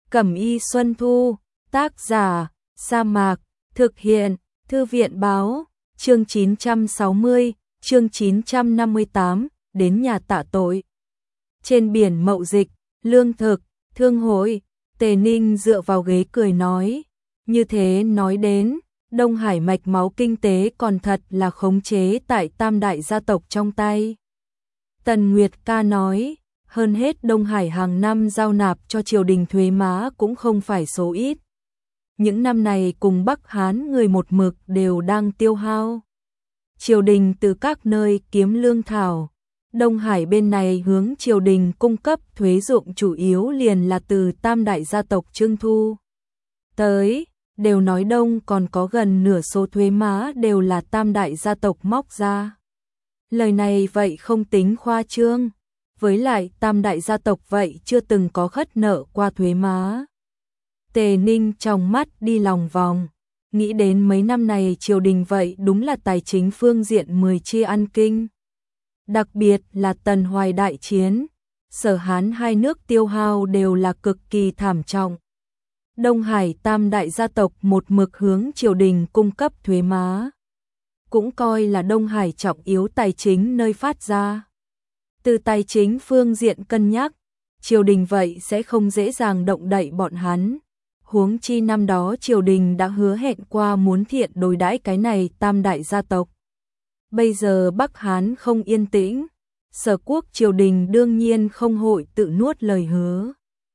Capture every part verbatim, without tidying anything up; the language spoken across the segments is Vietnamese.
Cẩm y Xuân Thu, tác giả, Sa Mạc, thực hiện, Thư viện báo, chương chín trăm sáu mươi, chương chín trăm năm mươi tám, đến nhà tạ tội. Trên biển mậu dịch, lương thực, thương hội, Tề Ninh dựa vào ghế cười nói, như thế nói đến, Đông Hải mạch máu kinh tế còn thật là khống chế tại tam đại gia tộc trong tay. Tần Nguyệt Ca nói, hơn hết Đông Hải hàng năm giao nạp cho triều đình thuế má cũng không phải số ít. Những năm này cùng Bắc Hán người một mực đều đang tiêu hao. Triều đình từ các nơi kiếm lương thảo. Đông Hải bên này hướng triều đình cung cấp thuế ruộng chủ yếu liền là từ tam đại gia tộc trưng thu. Tới, đều nói Đông còn có gần nửa số thuế má đều là tam đại gia tộc móc ra. Lời này vậy không tính khoa trương. Với lại tam đại gia tộc vậy chưa từng có khất nợ qua thuế má. Tề Ninh trong mắt đi lòng vòng, nghĩ đến mấy năm này triều đình vậy đúng là tài chính phương diện mười chia ăn kinh. Đặc biệt là Tần Hoài đại chiến, Sở Hán hai nước tiêu hao đều là cực kỳ thảm trọng. Đông Hải tam đại gia tộc một mực hướng triều đình cung cấp thuế má, cũng coi là Đông Hải trọng yếu tài chính nơi phát ra. Từ tài chính phương diện cân nhắc, triều đình vậy sẽ không dễ dàng động đậy bọn hắn. Huống chi năm đó triều đình đã hứa hẹn qua muốn thiện đối đãi cái này tam đại gia tộc. Bây giờ Bắc Hán không yên tĩnh, Sở Quốc triều đình đương nhiên không hội tự nuốt lời hứa.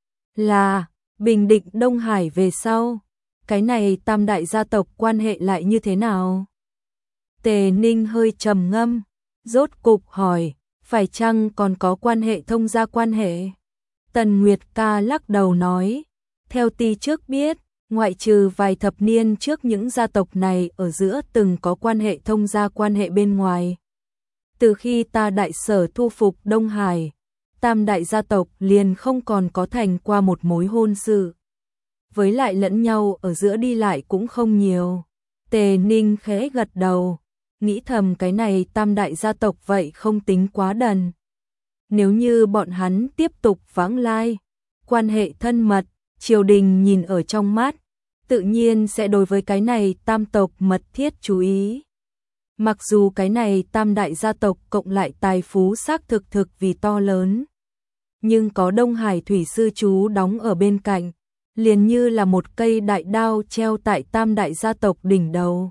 Là, bình định Đông Hải về sau, cái này tam đại gia tộc quan hệ lại như thế nào? Tề Ninh hơi trầm ngâm, rốt cục hỏi, phải chăng còn có quan hệ thông gia quan hệ? Tần Nguyệt Ca lắc đầu nói, theo ti trước biết, ngoại trừ vài thập niên trước những gia tộc này ở giữa từng có quan hệ thông gia quan hệ bên ngoài. Từ khi ta đại sở thu phục Đông Hải, tam đại gia tộc liền không còn có thành qua một mối hôn sự. Với lại lẫn nhau ở giữa đi lại cũng không nhiều. Tề Ninh khẽ gật đầu, nghĩ thầm cái này tam đại gia tộc vậy không tính quá đần. Nếu như bọn hắn tiếp tục vãng lai, quan hệ thân mật, triều đình nhìn ở trong mắt, tự nhiên sẽ đối với cái này tam tộc mật thiết chú ý. Mặc dù cái này tam đại gia tộc cộng lại tài phú xác thực thực vì to lớn, nhưng có Đông Hải thủy sư chú đóng ở bên cạnh, liền như là một cây đại đao treo tại tam đại gia tộc đỉnh đầu.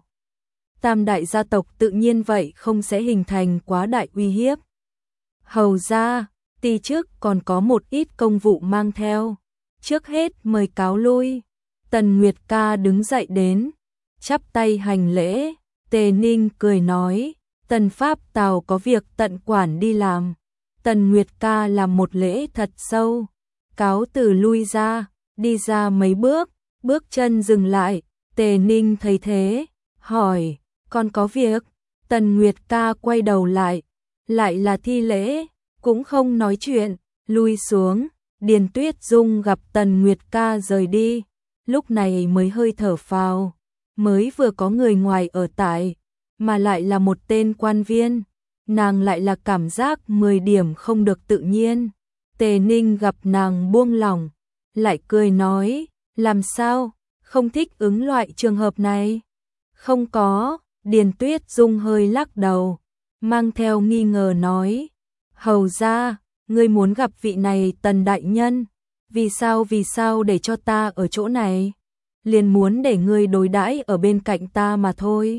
Tam đại gia tộc tự nhiên vậy không sẽ hình thành quá đại uy hiếp. Hầu ra, ti trước còn có một ít công vụ mang theo. Trước hết mời cáo lui. Tần Nguyệt Ca đứng dậy đến, chắp tay hành lễ. Tề Ninh cười nói, Tần Pháp Tào có việc tận quản đi làm. Tần Nguyệt Ca làm một lễ thật sâu, cáo từ lui ra, đi ra mấy bước, bước chân dừng lại. Tề Ninh thấy thế, hỏi, còn có việc? Tần Nguyệt Ca quay đầu lại, lại là thi lễ, cũng không nói chuyện, lui xuống. Điền Tuyết Dung gặp Tần Nguyệt Ca rời đi, lúc này mới hơi thở phào, mới vừa có người ngoài ở tại, mà lại là một tên quan viên, nàng lại là cảm giác mười điểm không được tự nhiên. Tề Ninh gặp nàng buông lỏng, lại cười nói, làm sao, không thích ứng loại trường hợp này? Không có, Điền Tuyết Dung hơi lắc đầu, mang theo nghi ngờ nói, hầu ra, ngươi muốn gặp vị này Tần đại nhân, vì sao vì sao để cho ta ở chỗ này? Liền muốn để ngươi đối đãi ở bên cạnh ta mà thôi.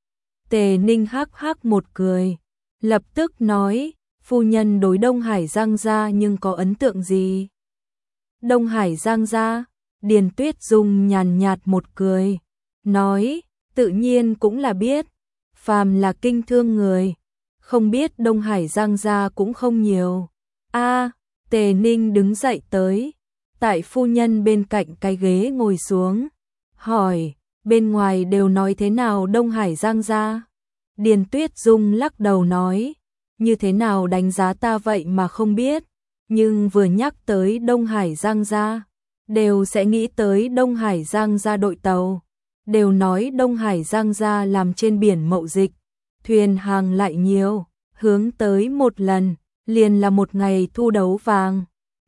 Tề Ninh hắc hắc một cười, lập tức nói, phu nhân đối Đông Hải Giang gia nhưng có ấn tượng gì? Đông Hải Giang gia, Điền Tuyết Dung nhàn nhạt một cười, nói, tự nhiên cũng là biết, phàm là kinh thương người, không biết Đông Hải Giang gia cũng không nhiều. A, à, Tề Ninh đứng dậy tới, tại phu nhân bên cạnh cái ghế ngồi xuống, hỏi, bên ngoài đều nói thế nào Đông Hải Giang gia? Điền Tuyết Dung lắc đầu nói, như thế nào đánh giá ta vậy mà không biết, nhưng vừa nhắc tới Đông Hải Giang gia, đều sẽ nghĩ tới Đông Hải Giang gia đội tàu, đều nói Đông Hải Giang gia làm trên biển mậu dịch, thuyền hàng lại nhiều, hướng tới một lần liền là một ngày thu đấu vàng.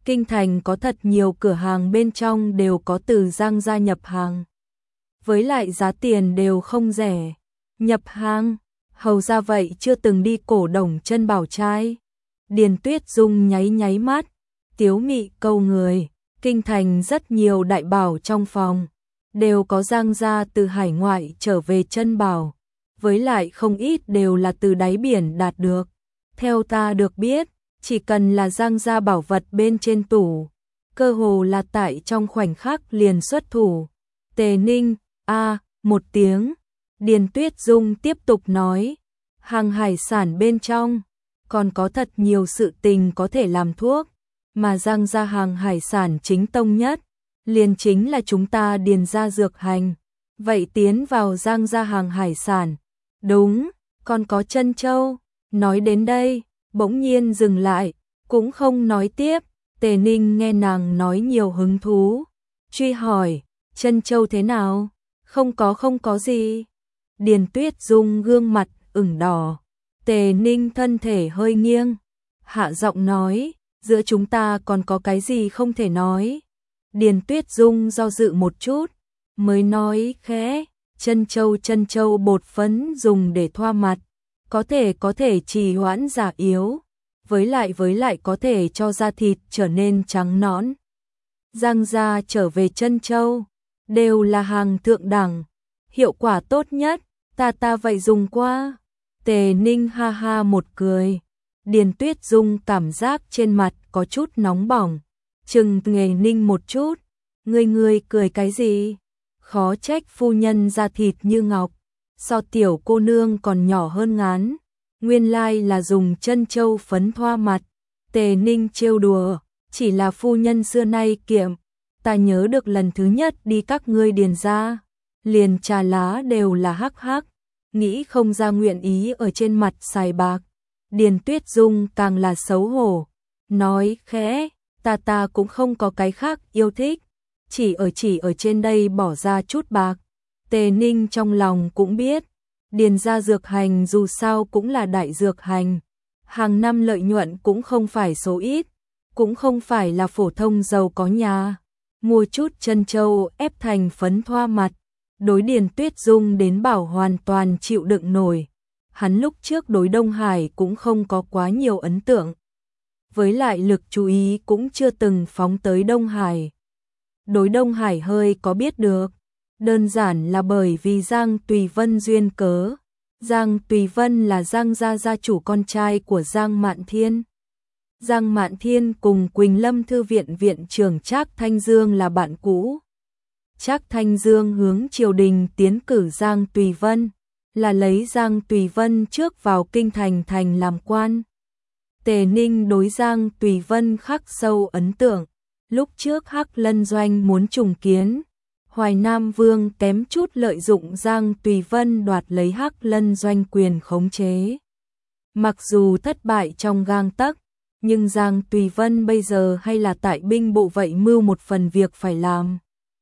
Kinh thành có thật nhiều cửa hàng bên trong đều có từ Giang gia nhập hàng. Với lại giá tiền đều không rẻ. Nhập hàng, hầu ra vậy chưa từng đi cổ đồng chân bảo trai. Điền Tuyết Dung nháy nháy mắt, tiếu mị câu người, kinh thành rất nhiều đại bảo trong phòng, đều có Giang gia từ hải ngoại trở về chân bảo, với lại không ít đều là từ đáy biển đạt được. Theo ta được biết, chỉ cần là Giang gia bảo vật bên trên tủ, cơ hồ là tại trong khoảnh khắc liền xuất thủ. Tề Ninh, a, một tiếng, Điền Tuyết Dung tiếp tục nói, hàng hải sản bên trong, còn có thật nhiều sự tình có thể làm thuốc, mà Giang gia hàng hải sản chính tông nhất, liền chính là chúng ta Điền gia dược hành. Vậy tiến vào Giang gia hàng hải sản, đúng, còn có trân châu. Nói đến đây, bỗng nhiên dừng lại, cũng không nói tiếp. Tề Ninh nghe nàng nói nhiều hứng thú, truy hỏi, trân châu thế nào? Không có không có gì. Điền Tuyết Dung gương mặt ửng đỏ, Tề Ninh thân thể hơi nghiêng, hạ giọng nói, giữa chúng ta còn có cái gì không thể nói. Điền Tuyết Dung do dự một chút, mới nói khẽ, trân châu trân châu bột phấn dùng để thoa mặt, có thể có thể trì hoãn già yếu, với lại với lại có thể cho da thịt trở nên trắng nõn. Giang gia trở về trân châu, đều là hàng thượng đẳng, hiệu quả tốt nhất, ta ta vậy dùng qua. Tề Ninh ha ha một cười, Điền Tuyết Dung cảm giác trên mặt có chút nóng bỏng, chừng Tề Ninh một chút, ngươi ngươi cười cái gì? Khó trách phu nhân da thịt như ngọc, so tiểu cô nương còn nhỏ hơn ngán, nguyên lai là dùng trân châu phấn thoa mặt. Tề Ninh trêu đùa, chỉ là phu nhân xưa nay kiệm, ta nhớ được lần thứ nhất đi các ngươi Điền gia, liền trà lá đều là hắc hắc, nghĩ không ra nguyện ý ở trên mặt xài bạc. Điền Tuyết Dung càng là xấu hổ, nói khẽ, ta ta cũng không có cái khác yêu thích, chỉ ở chỉ ở trên đây bỏ ra chút bạc. Tề Ninh trong lòng cũng biết, Điền gia dược hành dù sao cũng là đại dược hành, hàng năm lợi nhuận cũng không phải số ít, cũng không phải là phổ thông giàu có nhà, mua chút trân châu ép thành phấn thoa mặt, đối Điền Tuyết Dung đến bảo hoàn toàn chịu đựng nổi. Hắn lúc trước đối Đông Hải cũng không có quá nhiều ấn tượng, với lại lực chú ý cũng chưa từng phóng tới Đông Hải. Đối Đông Hải hơi có biết được, đơn giản là bởi vì Giang Tùy Vân duyên cớ. Giang Tùy Vân là Giang gia gia chủ con trai của Giang Mạn Thiên. Giang Mạn Thiên cùng Quỳnh Lâm Thư viện viện trưởng Trác Thanh Dương là bạn cũ. Trác Thanh Dương hướng triều đình tiến cử Giang Tùy Vân, là lấy Giang Tùy Vân trước vào kinh thành thành làm quan. Tề Ninh đối Giang Tùy Vân khắc sâu ấn tượng, lúc trước Hắc Lân Doanh muốn trùng kiến, Hoài Nam Vương kém chút lợi dụng Giang Tùy Vân đoạt lấy Hắc Lân Doanh quyền khống chế. Mặc dù thất bại trong gang tấc, nhưng Giang Tùy Vân bây giờ hay là tại binh bộ vậy mưu một phần việc phải làm.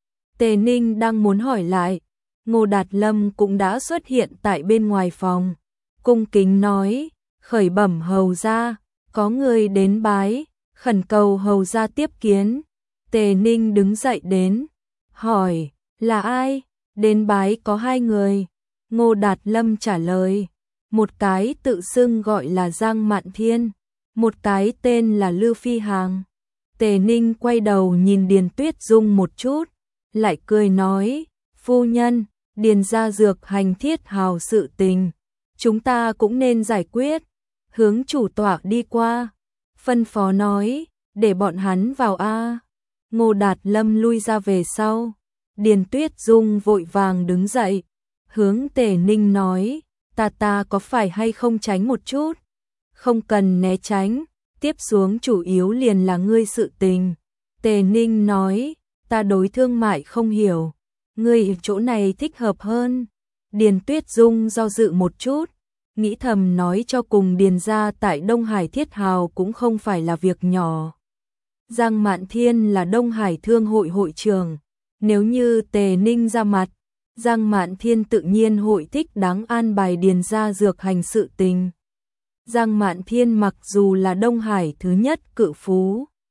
Tề Ninh đang muốn hỏi lại, Ngô Đạt Lâm cũng đã xuất hiện tại bên ngoài phòng, cung kính nói, khởi bẩm hầu gia, có người đến bái, khẩn cầu hầu gia tiếp kiến. Tề Ninh đứng dậy đến, hỏi, là ai? Đến bái có hai người. Ngô Đạt Lâm trả lời, một cái tự xưng gọi là Giang Mạn Thiên, một cái tên là Lưu Phi Hàng. Tề Ninh quay đầu nhìn Điền Tuyết Dung một chút, lại cười nói, phu nhân, Điền gia dược hành thiết hào sự tình, chúng ta cũng nên giải quyết. Hướng chủ tọa đi qua, phân phó nói, để bọn hắn vào a. Ngô Đạt Lâm lui ra về sau, Điền Tuyết Dung vội vàng đứng dậy, hướng Tề Ninh nói, ta ta có phải hay không tránh một chút? Không cần né tránh, tiếp xuống chủ yếu liền là ngươi sự tình. Tề Ninh nói, ta đối thương mại không hiểu, ngươi chỗ này thích hợp hơn. Điền Tuyết Dung do dự một chút, nghĩ thầm nói cho cùng Điền gia tại Đông Hải thiết hào cũng không phải là việc nhỏ. Giang Mạn Thiên là Đông Hải Thương hội hội trưởng, nếu như Tề Ninh ra mặt, Giang Mạn Thiên tự nhiên hội thích đáng an bài Điền gia dược hành sự tình. Giang Mạn Thiên mặc dù là Đông Hải thứ nhất cự phú,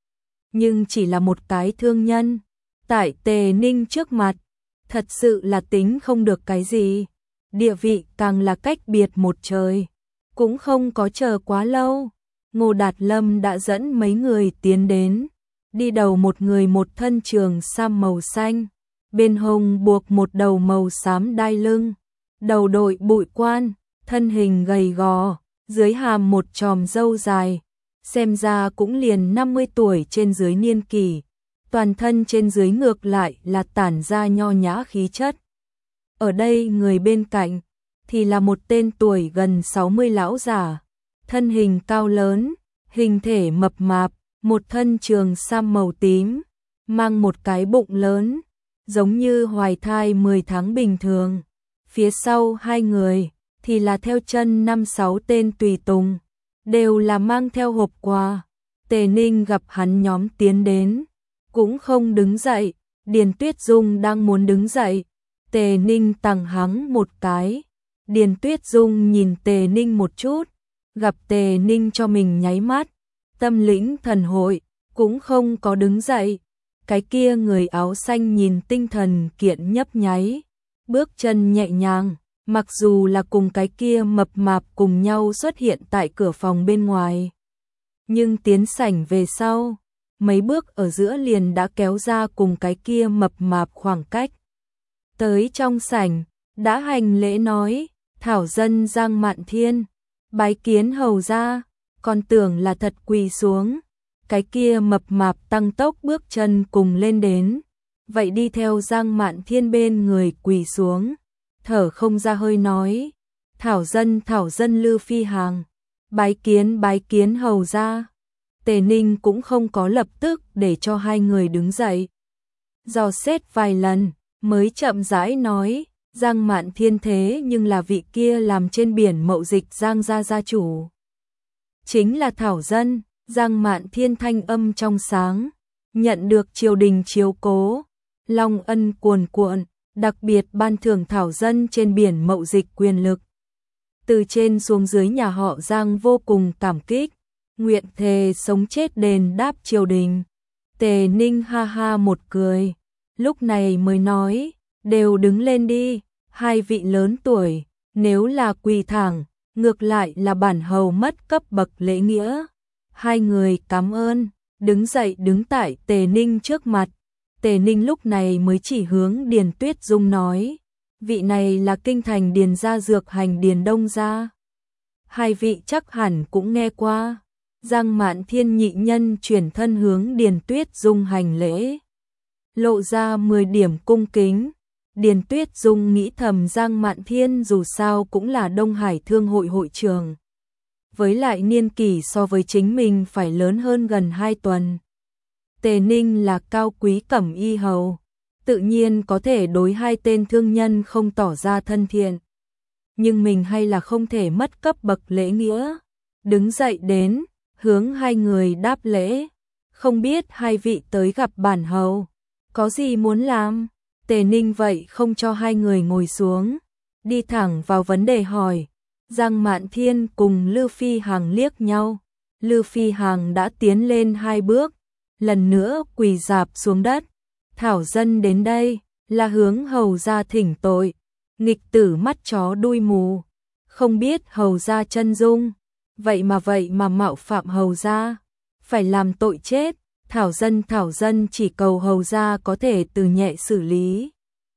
nhưng chỉ là một cái thương nhân. Tại Tề Ninh trước mặt, thật sự là tính không được cái gì. Địa vị càng là cách biệt một trời. Cũng không có chờ quá lâu, Ngô Đạt Lâm đã dẫn mấy người tiến đến. Đi đầu một người một thân trường sam màu xanh, bên hông buộc một đầu màu xám đai lưng, đầu đội bụi quan, thân hình gầy gò, dưới hàm một chòm râu dài, xem ra cũng liền năm mươi tuổi trên dưới niên kỷ, toàn thân trên dưới ngược lại là tản ra nho nhã khí chất. Ở đây người bên cạnh thì là một tên tuổi gần sáu mươi lão giả, thân hình cao lớn, hình thể mập mạp, một thân trường sam màu tím, mang một cái bụng lớn, giống như hoài thai mười tháng bình thường. Phía sau hai người thì là theo chân năm sáu tên tùy tùng, đều là mang theo hộp quà. Tề Ninh gặp hắn nhóm tiến đến, cũng không đứng dậy. Điền Tuyết Dung đang muốn đứng dậy, Tề Ninh tằng hắn một cái. Điền Tuyết Dung nhìn Tề Ninh một chút, gặp Tề Ninh cho mình nháy mắt, tâm lĩnh thần hội, cũng không có đứng dậy. Cái kia người áo xanh nhìn tinh thần kiện nhấp nháy, bước chân nhẹ nhàng, mặc dù là cùng cái kia mập mạp cùng nhau xuất hiện tại cửa phòng bên ngoài. Nhưng tiến sảnh về sau, mấy bước ở giữa liền đã kéo ra cùng cái kia mập mạp khoảng cách. Tới trong sảnh, đã hành lễ nói, thảo dân Giang Mạn Thiên, bái kiến hầu gia, còn tưởng là thật quỳ xuống. Cái kia mập mạp tăng tốc bước chân cùng lên đến, vậy đi theo Giang Mạn Thiên bên người quỳ xuống, thở không ra hơi nói, thảo dân thảo dân Lư Phi Hằng, bái kiến bái kiến hầu gia. Tề Ninh cũng không có lập tức để cho hai người đứng dậy, dò xét vài lần mới chậm rãi nói, Giang Mạn Thiên thế nhưng là vị kia làm trên biển mậu dịch Giang gia gia chủ, chính là thảo dân. Giang Mạn Thiên thanh âm trong sáng, nhận được triều đình chiếu cố, long ân cuồn cuộn, đặc biệt ban thưởng thảo dân trên biển mậu dịch quyền lực. Từ trên xuống dưới nhà họ Giang vô cùng cảm kích, nguyện thề sống chết đền đáp triều đình. Tề Ninh ha ha một cười, lúc này mới nói, đều đứng lên đi, hai vị lớn tuổi, nếu là quỳ thẳng, ngược lại là bản hầu mất cấp bậc lễ nghĩa. Hai người cảm ơn, đứng dậy đứng tại Tề Ninh trước mặt. Tề Ninh lúc này mới chỉ hướng Điền Tuyết Dung nói, vị này là kinh thành Điền gia dược hành Điền Đông gia. Hai vị chắc hẳn cũng nghe qua. Giang Mạn Thiên nhị nhân chuyển thân hướng Điền Tuyết Dung hành lễ, lộ ra mười điểm cung kính. Điền Tuyết Dung nghĩ thầm Giang Mạn Thiên dù sao cũng là Đông Hải Thương hội hội trưởng, với lại niên kỷ so với chính mình phải lớn hơn gần hai tuần. Tề Ninh là cao quý cẩm y hầu, tự nhiên có thể đối hai tên thương nhân không tỏ ra thân thiện. Nhưng mình hay là không thể mất cấp bậc lễ nghĩa. Đứng dậy đến, hướng hai người đáp lễ. Không biết hai vị tới gặp bản hầu, có gì muốn làm? Tề Ninh vậy không cho hai người ngồi xuống, đi thẳng vào vấn đề hỏi. Giang Mạn Thiên cùng Lư Phi Hằng liếc nhau, Lư Phi Hằng đã tiến lên hai bước, lần nữa quỳ rạp xuống đất. Thảo dân đến đây là hướng hầu gia thỉnh tội, nghịch tử mắt chó đuôi mù, không biết hầu gia chân dung, vậy mà vậy mà mạo phạm hầu gia, phải làm tội chết. Thảo dân thảo dân chỉ cầu hầu gia có thể từ nhẹ xử lý.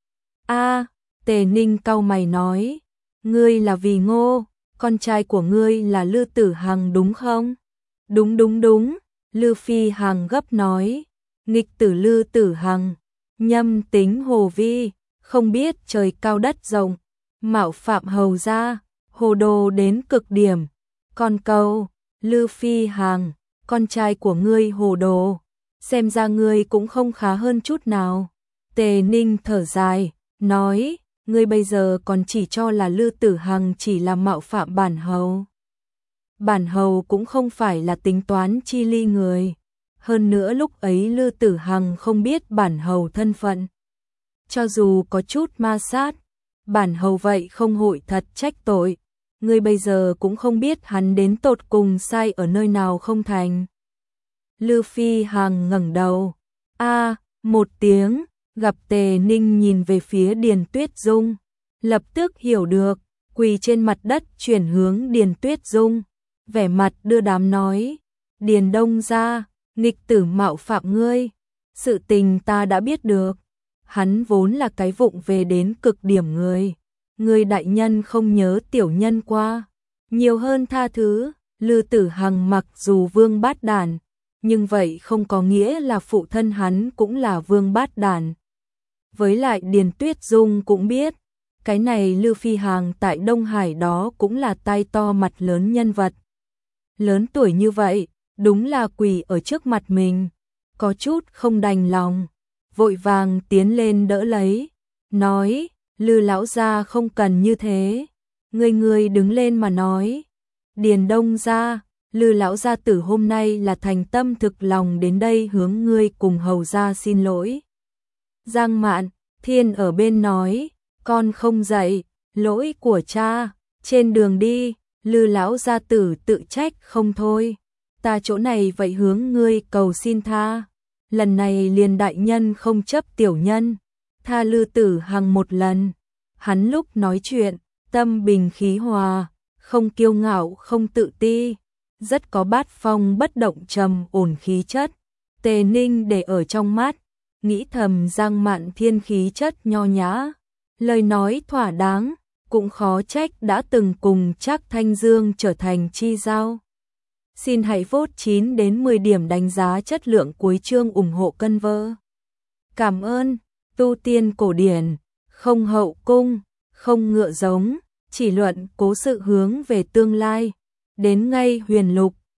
A, Tề Ninh cau mày nói, ngươi là vì Ngô, con trai của ngươi là Lư Tử Hằng đúng không? Đúng đúng đúng, Lư Phi Hằng gấp nói, nghịch tử Lư Tử Hằng, nhâm tính hồ vi, không biết trời cao đất rộng, mạo phạm hầu gia, hồ đồ đến cực điểm. Con câu, Lư Phi Hằng, con trai của ngươi hồ đồ, xem ra ngươi cũng không khá hơn chút nào. Tề Ninh thở dài, nói, ngươi bây giờ còn chỉ cho là Lư Tử Hằng chỉ là mạo phạm bản hầu. Bản hầu cũng không phải là tính toán chi ly người. Hơn nữa lúc ấy Lư Tử Hằng không biết bản hầu thân phận. Cho dù có chút ma sát, bản hầu vậy không hội thật trách tội. Ngươi bây giờ cũng không biết hắn đến tột cùng sai ở nơi nào không thành. Lư Phi Hằng ngẩng đầu. A, một tiếng, gặp Tề Ninh nhìn về phía Điền Tuyết Dung, lập tức hiểu được, quỳ trên mặt đất chuyển hướng Điền Tuyết Dung, vẻ mặt đưa đám nói: "Điền Đông gia, nghịch tử mạo phạm ngươi, sự tình ta đã biết được, hắn vốn là cái vụng về đến cực điểm người, người đại nhân không nhớ tiểu nhân qua, nhiều hơn tha thứ." Lư Tử Hằng mặc dù vương bát đàn, nhưng vậy không có nghĩa là phụ thân hắn cũng là vương bát đàn. Với lại Điền Tuyết Dung cũng biết, cái này Lư Phi Hằng tại Đông Hải đó cũng là tai to mặt lớn nhân vật. Lớn tuổi như vậy, đúng là quỳ ở trước mặt mình, có chút không đành lòng, vội vàng tiến lên đỡ lấy, nói: "Lư lão gia không cần như thế, người người đứng lên mà nói. Điền Đông gia, Lư lão gia tử hôm nay là thành tâm thực lòng đến đây hướng ngươi cùng hầu gia xin lỗi." Giang Mạn Thiên ở bên nói: "Con không dạy, lỗi của cha, trên đường đi, Lư lão gia tử tự trách không thôi, ta chỗ này vậy hướng ngươi cầu xin tha, lần này liền đại nhân không chấp tiểu nhân, tha Lư Tử Hằng một lần." Hắn lúc nói chuyện, tâm bình khí hòa, không kiêu ngạo không tự ti, rất có bát phong bất động trầm ổn khí chất. Tề Ninh để ở trong mắt, nghĩ thầm Giang Mạn Thiên khí chất nho nhã, lời nói thỏa đáng, cũng khó trách đã từng cùng Trác Thanh Dương trở thành chi giao. Xin hãy vote chín đến mười điểm đánh giá chất lượng cuối chương ủng hộ cân vơ. Cảm ơn. Tu tiên cổ điển, không hậu cung, không ngựa giống, chỉ luận cố sự hướng về tương lai. Đến ngay huyền lục,